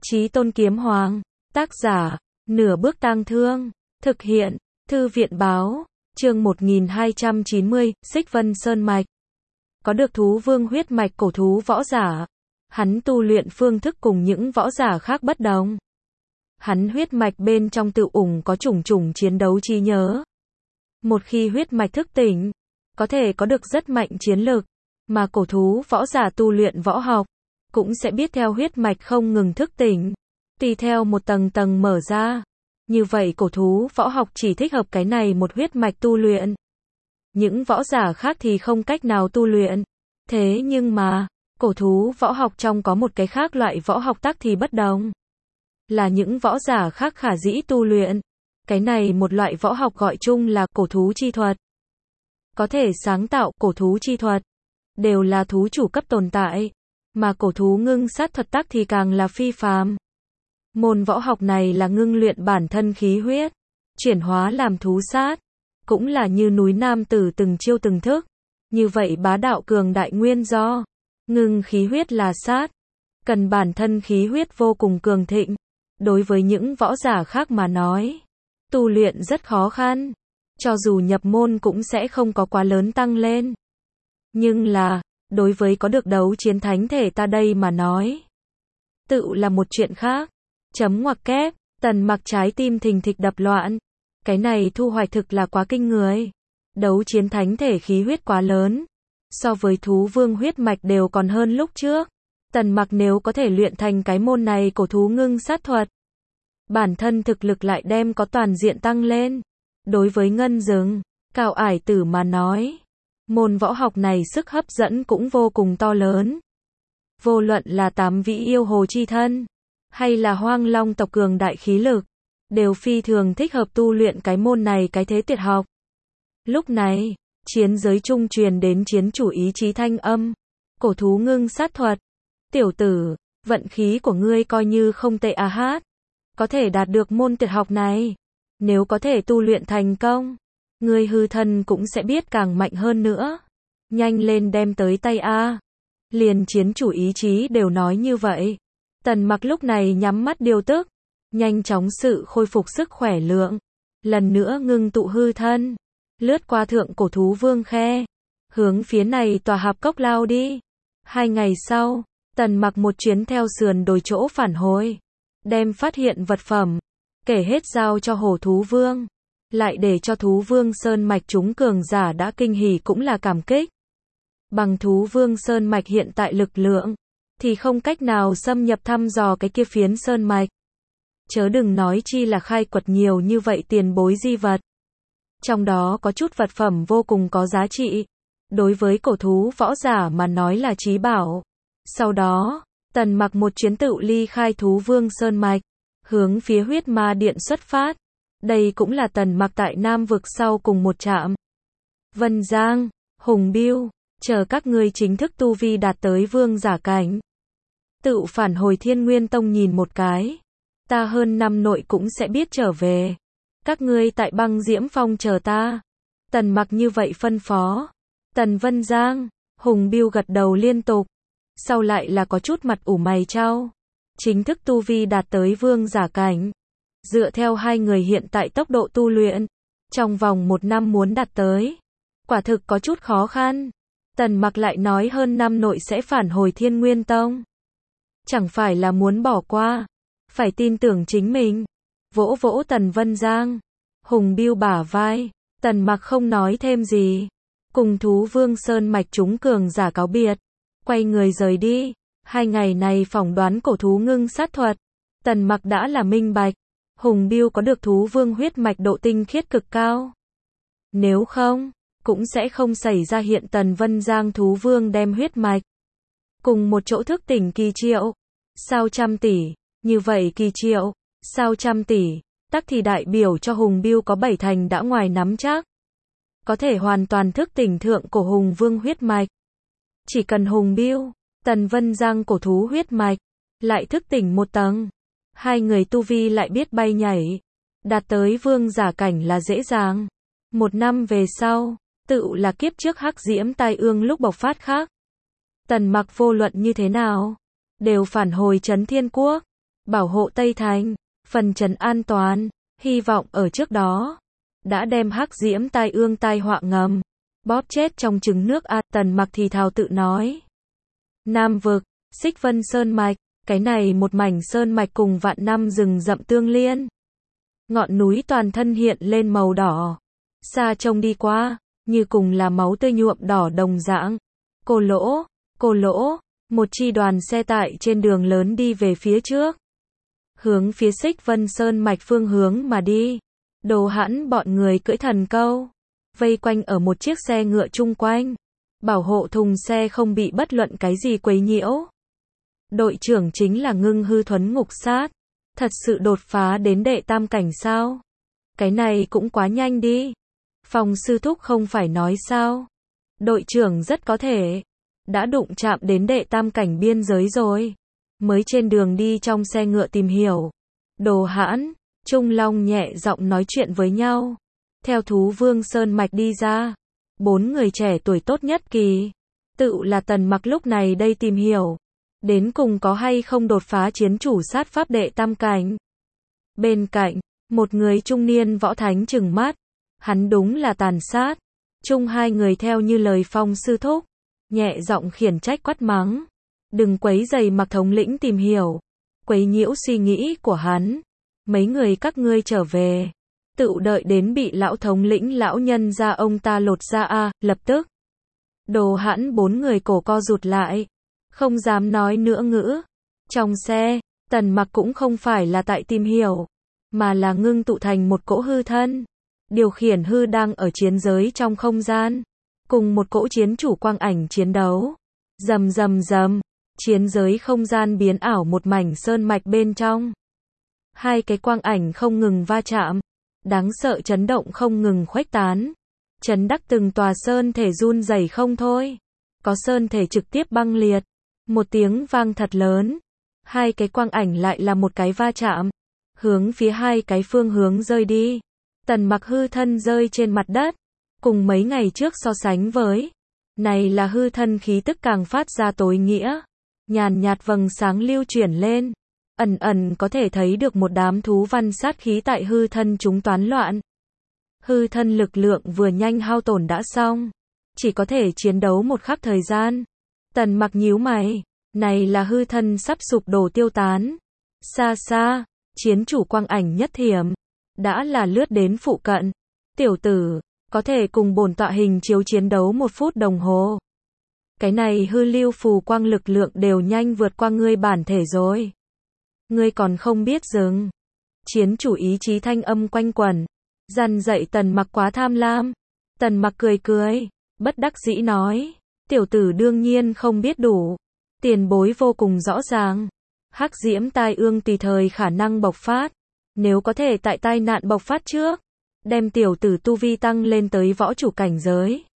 Chí Tôn Kiếm Hoàng, tác giả, Nửa Bước Tang Thương, thực hiện, Thư viện báo, chương 1290, Xích Vân Sơn Mạch. Có được thú vương huyết mạch cổ thú võ giả, hắn tu luyện phương thức cùng những võ giả khác bất đồng. Hắn huyết mạch bên trong tự ủng có chủng chủng chiến đấu trí nhớ. Một khi huyết mạch thức tỉnh, có thể có được rất mạnh chiến lực, mà cổ thú võ giả tu luyện võ học, cũng sẽ biết theo huyết mạch không ngừng thức tỉnh, tùy theo một tầng tầng mở ra. Như vậy cổ thú võ học chỉ thích hợp cái này một huyết mạch tu luyện. Những võ giả khác thì không cách nào tu luyện. Thế nhưng mà, cổ thú võ học trong có một cái khác loại võ học tắc thì bất đồng. Là những võ giả khác khả dĩ tu luyện. Cái này một loại võ học gọi chung là cổ thú chi thuật. Có thể sáng tạo cổ thú chi thuật, đều là thú chủ cấp tồn tại. Mà cổ thú ngưng sát thuật tắc thì càng là phi phàm. Môn võ học này là ngưng luyện bản thân khí huyết, chuyển hóa làm thú sát, cũng là như núi nam tử từng chiêu từng thức. Như vậy bá đạo cường đại nguyên do, ngưng khí huyết là sát, cần bản thân khí huyết vô cùng cường thịnh. Đối với những võ giả khác mà nói, tu luyện rất khó khăn, cho dù nhập môn cũng sẽ không có quá lớn tăng lên. Nhưng là, đối với có được đấu chiến thánh thể ta đây mà nói, tự là một chuyện khác. Chấm ngoặc kép, Tần Mặc trái tim thình thịch đập loạn. Cái này thu hoạch thực là quá kinh người. Đấu chiến thánh thể khí huyết quá lớn. So với thú vương huyết mạch đều còn hơn lúc trước. Tần Mặc nếu có thể luyện thành cái môn này cổ thú ngưng sát thuật, bản thân thực lực lại đem có toàn diện tăng lên. Đối với Ngân Dừng, Cao Ải Tử mà nói, môn võ học này sức hấp dẫn cũng vô cùng to lớn. Vô luận là 8 vị yêu hồ chi thân, hay là Hoang Long tộc cường đại khí lực, đều phi thường thích hợp tu luyện cái môn này cái thế tuyệt học. Lúc này, chiến giới trung truyền đến chiến chủ ý chí thanh âm, cổ thú ngưng sát thuật. Tiểu tử, vận khí của ngươi coi như không tệ à hát. Có thể đạt được môn tuyệt học này. Nếu có thể tu luyện thành công, ngươi hư thân cũng sẽ biết càng mạnh hơn nữa. Nhanh lên đem tới tay a. Liền chiến chủ ý chí đều nói như vậy. Tần Mặc lúc này nhắm mắt điều tức, nhanh chóng sự khôi phục sức khỏe lượng, lần nữa ngưng tụ hư thân, lướt qua thượng cổ thú vương khe, hướng phía này tòa hạp cốc lao đi. 2 ngày sau, Tần Mặc một chuyến theo sườn đồi chỗ phản hồi, đem phát hiện vật phẩm, kể hết giao cho hổ thú vương, lại để cho thú vương sơn mạch chúng cường giả đã kinh hỉ cũng là cảm kích. Bằng thú vương sơn mạch hiện tại lực lượng, thì không cách nào xâm nhập thăm dò cái kia phiến sơn mạch. Chớ đừng nói chi là khai quật nhiều như vậy tiền bối di vật. Trong đó có chút vật phẩm vô cùng có giá trị. Đối với cổ thú võ giả mà nói là trí bảo. Sau đó, Tần Mặc một chuyến tự ly khai thú vương sơn mạch, hướng phía huyết ma điện xuất phát. Đây cũng là Tần Mặc tại Nam vực sau cùng một trạm. Vân Giang, Hùng Biêu, chờ các ngươi chính thức tu vi đạt tới vương giả cảnh, tự phản hồi Thiên Nguyên Tông nhìn một cái. Ta hơn năm nội cũng sẽ biết trở về. Các ngươi tại Băng Diễm Phong chờ ta. Tần Mặc như vậy phân phó. Tần Vân Giang, Hùng Biêu gật đầu liên tục. Sau lại là có chút mặt ủ mày chau. Chính thức tu vi đạt tới vương giả cảnh. Dựa theo hai người hiện tại tốc độ tu luyện, trong vòng 1 năm muốn đạt tới, quả thực có chút khó khăn. Tần Mặc lại nói hơn năm nội sẽ phản hồi Thiên Nguyên Tông. Chẳng phải là muốn bỏ qua, phải tin tưởng chính mình. Vỗ vỗ Tần Vân Giang, Hùng Biêu bả vai, Tần Mặc không nói thêm gì, cùng thú vương sơn mạch chúng cường giả cáo biệt, quay người rời đi. 2 ngày này phỏng đoán cổ thú ngưng sát thuật, Tần Mặc đã là minh bạch, Hùng Biêu có được thú vương huyết mạch độ tinh khiết cực cao. Nếu không, cũng sẽ không xảy ra hiện Tần Vân Giang thú vương đem huyết mạch cùng một chỗ thức tỉnh kỳ triệu, sao trăm tỷ, như vậy kỳ triệu, sao trăm tỷ, tắc thì đại biểu cho Hùng Biêu có 7 thành đã ngoài nắm chắc. Có thể hoàn toàn thức tỉnh thượng cổ Hùng Vương huyết mạch. Chỉ cần Hùng Biêu, Tần Vân Giang cổ thú huyết mạch, lại thức tỉnh một tầng, hai người tu vi lại biết bay nhảy, đạt tới vương giả cảnh là dễ dàng. 1 năm về sau, tự là kiếp trước hắc diễm tai ương lúc bộc phát khác. Tần Mặc vô luận như thế nào, đều phản hồi Trấn Thiên Quốc. bảo hộ Tây Thành, phần trấn an toàn, hy vọng ở trước đó, đã đem hắc diễm tai ương tai họa ngầm, bóp chết trong trứng nước a. Tần Mặc thì thào tự nói. Nam vực, Xích Vân Sơn Mạch, cái này một mảnh sơn mạch cùng vạn năm rừng rậm tương liên. Ngọn núi toàn thân hiện lên màu đỏ, xa trông đi qua, như cùng là máu tươi nhuộm đỏ đồng dạng. Cô lỗ, một chi đoàn xe tải trên đường lớn đi về phía trước. Hướng phía Xích Vân Sơn Mạch phương hướng mà đi. Đồ Hãn bọn người cưỡi thần câu, vây quanh ở một chiếc xe ngựa chung quanh, bảo hộ thùng xe không bị bất luận cái gì quấy nhiễu. Đội trưởng chính là Ngưng Hư Thuấn Ngục Sát, thật sự đột phá đến đệ tam cảnh sao? Cái này cũng quá nhanh đi. Phong sư thúc không phải nói sao? Đội trưởng rất có thể đã đụng chạm đến đệ tam cảnh biên giới rồi, mới trên đường đi trong xe ngựa tìm hiểu. Đồ Hãn, Trung Long nhẹ giọng nói chuyện với nhau. Theo Thú Vương Sơn Mạch đi ra, 4 người trẻ tuổi tốt nhất kỳ, tự là Tần Mặc lúc này đây tìm hiểu, đến cùng có hay không đột phá chiến chủ sát pháp đệ tam cảnh. Bên cạnh, một người trung niên võ thánh trừng mắt, hắn đúng là tàn sát. Chung hai người theo như lời Phong sư thúc, nhẹ giọng khiển trách quát mắng. Đừng quấy rầy Mặc thống lĩnh tìm hiểu, quấy nhiễu suy nghĩ của hắn. Mấy người các ngươi trở về, tự đợi đến bị lão thống lĩnh lão nhân ra ông ta lột ra a. Lập tức, Đồ Hãn 4 người cổ co rụt lại, không dám nói nữa ngữ. Trong xe, Tần Mặc cũng không phải là tại tìm hiểu, mà là ngưng tụ thành một cỗ hư thân, điều khiển hư đang ở chiến giới trong không gian, cùng một cỗ chiến chủ quang ảnh chiến đấu. Rầm rầm rầm, chiến giới không gian biến ảo một mảnh sơn mạch bên trong. Hai cái quang ảnh không ngừng va chạm, đáng sợ chấn động không ngừng khuếch tán. Chấn đắc từng tòa sơn thể run rẩy không thôi. Có sơn thể trực tiếp băng liệt. Một tiếng vang thật lớn. Hai cái quang ảnh lại là một cái va chạm, hướng phía hai cái phương hướng rơi đi. Tần Mặc hư thân rơi trên mặt đất, cùng mấy ngày trước so sánh với, này là hư thân khí tức càng phát ra tối nghĩa, nhàn nhạt vầng sáng lưu chuyển lên, ẩn ẩn có thể thấy được một đám thú văn sát khí tại hư thân chúng toán loạn. Hư thân lực lượng vừa nhanh hao tổn đã xong, chỉ có thể chiến đấu một khắc thời gian. Tần Mặc nhíu mày, này là hư thân sắp sụp đổ tiêu tán. Xa xa, chiến chủ quang ảnh nhất thiểm, đã là lướt đến phụ cận. Tiểu tử, có thể cùng bổn tọa hình chiếu chiến đấu 1 phút đồng hồ. Cái này hư lưu phù quang lực lượng đều nhanh vượt qua ngươi bản thể rồi. Ngươi còn không biết dừng. Chiến chủ ý chí thanh âm quanh quẩn, dằn dậy Tần Mặc quá tham lam. Tần Mặc cười cười, bất đắc dĩ nói, tiểu tử đương nhiên không biết đủ. Tiền bối vô cùng rõ ràng. Hắc diễm tai ương tùy thời khả năng bộc phát. Nếu có thể tại tai nạn bộc phát trước, đem tiểu tử tu vi tăng lên tới võ chủ cảnh giới,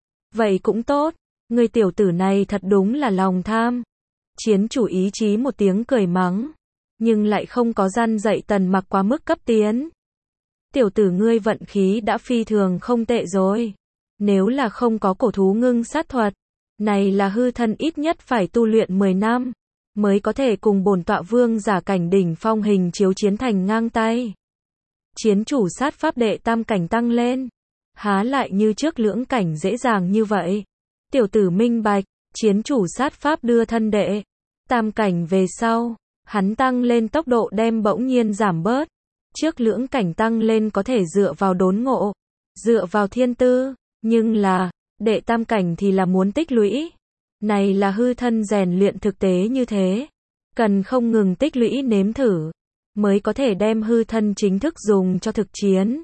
vậy cũng tốt. Người tiểu tử này thật đúng là lòng tham. Chiến chủ ý chí một tiếng cười mắng, nhưng lại không có gian dạy Tần Mặc quá mức cấp tiến. Tiểu tử ngươi vận khí đã phi thường không tệ rồi. Nếu là không có cổ thú ngưng sát thuật, này là hư thân ít nhất phải tu luyện 10 năm, mới có thể cùng bổn tọa vương giả cảnh đỉnh phong hình chiếu chiến thành ngang tay. Chiến chủ sát pháp đệ tam cảnh tăng lên, há lại như trước lưỡng cảnh dễ dàng như vậy. Tiểu tử minh bạch, chiến chủ sát pháp đưa thân đệ tam cảnh về sau, hắn tăng lên tốc độ đem bỗng nhiên giảm bớt. Trước lưỡng cảnh tăng lên có thể dựa vào đốn ngộ, dựa vào thiên tư, nhưng là đệ tam cảnh thì là muốn tích lũy. Này là hư thân rèn luyện thực tế như thế, cần không ngừng tích lũy nếm thử, mới có thể đem hư thân chính thức dùng cho thực chiến.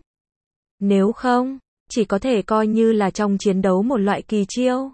Nếu không, chỉ có thể coi như là trong chiến đấu một loại kỳ chiêu,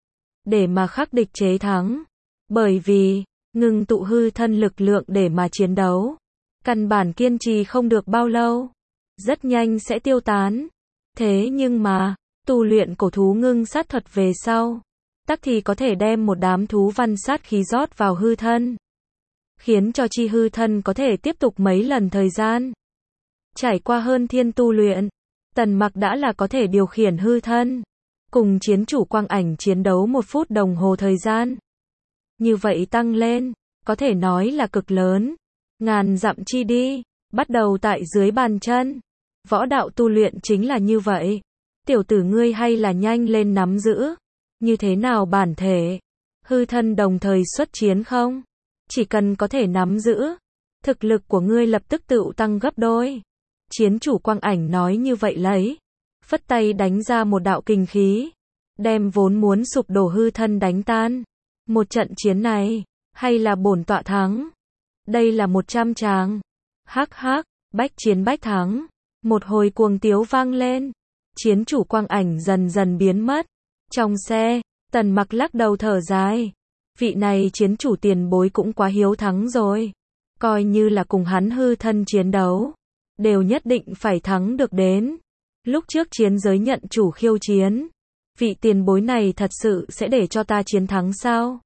để mà khắc địch chế thắng. Bởi vì, ngừng tụ hư thân lực lượng để mà chiến đấu, căn bản kiên trì không được bao lâu, rất nhanh sẽ tiêu tán. Thế nhưng mà, tu luyện cổ thú ngưng sát thuật về sau, tắc thì có thể đem một đám thú văn sát khí rót vào hư thân, khiến cho chi hư thân có thể tiếp tục mấy lần thời gian. Trải qua hơn thiên tu luyện, Tần Mặc đã là có thể điều khiển hư thân, cùng chiến chủ quang ảnh chiến đấu 1 phút đồng hồ thời gian. Như vậy tăng lên, có thể nói là cực lớn. ngàn dặm chi đi, bắt đầu tại dưới bàn chân. Võ đạo tu luyện chính là như vậy. Tiểu tử ngươi hay là nhanh lên nắm giữ. Như thế nào bản thể, hư thân đồng thời xuất chiến không? Chỉ cần có thể nắm giữ, thực lực của ngươi lập tức tự tăng gấp đôi. Chiến chủ Quang Ảnh nói như vậy lấy, phất tay đánh ra một đạo kình khí, đem vốn muốn sụp đổ hư thân đánh tan. Một trận chiến này, hay là bổn tọa thắng. Đây là 100 tràng. Hắc hắc, bách chiến bách thắng. Một hồi cuồng tiếu vang lên. Chiến chủ Quang Ảnh dần dần biến mất. Trong xe, Tần Mặc lắc đầu thở dài. Vị này chiến chủ tiền bối cũng quá hiếu thắng rồi. Coi như là cùng hắn hư thân chiến đấu, đều nhất định phải thắng được đến. Lúc trước chiến giới nhận chủ khiêu chiến, vị tiền bối này thật sự sẽ để cho ta chiến thắng sao?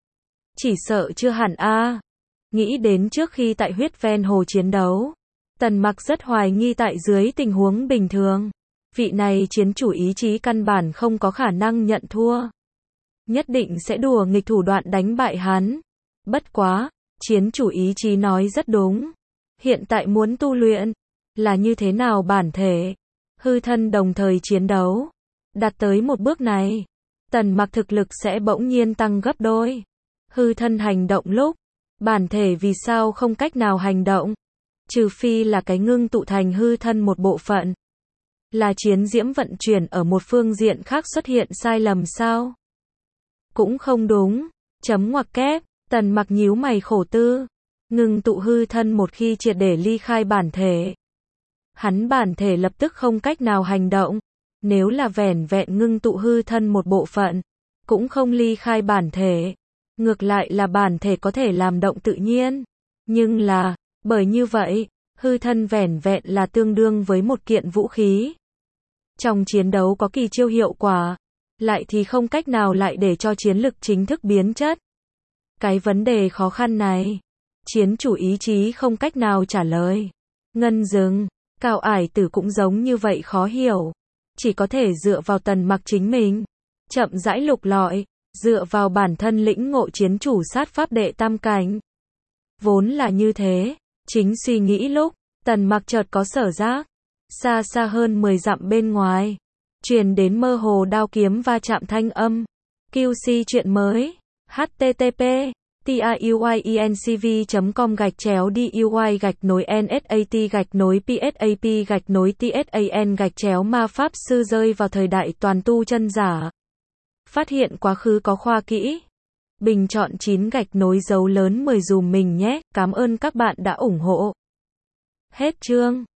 Chỉ sợ chưa hẳn a. Nghĩ đến trước khi tại huyết ven hồ chiến đấu, Tần Mặc rất hoài nghi tại dưới tình huống bình thường, vị này chiến chủ ý chí căn bản không có khả năng nhận thua. Nhất định sẽ đùa nghịch thủ đoạn đánh bại hắn. Bất quá, chiến chủ ý chí nói rất đúng. Hiện tại muốn tu luyện, là như thế nào bản thể, hư thân đồng thời chiến đấu. Đạt tới một bước này, Tần Mặc thực lực sẽ bỗng nhiên tăng gấp đôi. Hư thân hành động lúc, bản thể vì sao không cách nào hành động? Trừ phi là cái ngưng tụ thành hư thân một bộ phận. Là chiến diễm vận chuyển ở một phương diện khác xuất hiện sai lầm sao? Cũng không đúng. Chấm ngoặc kép, Tần Mặc nhíu mày khổ tư. Ngưng tụ hư thân một khi triệt để ly khai bản thể, hắn bản thể lập tức không cách nào hành động. Nếu là vẻn vẹn ngưng tụ hư thân một bộ phận, cũng không ly khai bản thể, ngược lại là bản thể có thể làm động tự nhiên. Nhưng là, bởi như vậy, hư thân vẻn vẹn là tương đương với một kiện vũ khí. Trong chiến đấu có kỳ chiêu hiệu quả, lại thì không cách nào lại để cho chiến lực chính thức biến chất. Cái vấn đề khó khăn này, chiến chủ ý chí không cách nào trả lời. Ngân Dừng, Cao Ải Tử cũng giống như vậy khó hiểu. Chỉ có thể dựa vào Tần Mặc chính mình, chậm rãi lục lọi, dựa vào bản thân lĩnh ngộ chiến chủ sát pháp đệ tam cảnh. Vốn là như thế, chính suy nghĩ lúc, Tần Mặc chợt có sở giác, xa xa hơn 10 dặm bên ngoài, truyền đến mơ hồ đao kiếm va chạm thanh âm. QC chuyện mới, http tiuyuy-ncv.com/DUI-NSAT-PSAP-TSAN-ma pháp sư rơi vào thời đại toàn tu chân giả. Phát hiện quá khứ có khoa kỹ. Bình chọn 9 dấu lớn 10 dùm mình nhé. Cảm ơn các bạn đã ủng hộ. Hết chương.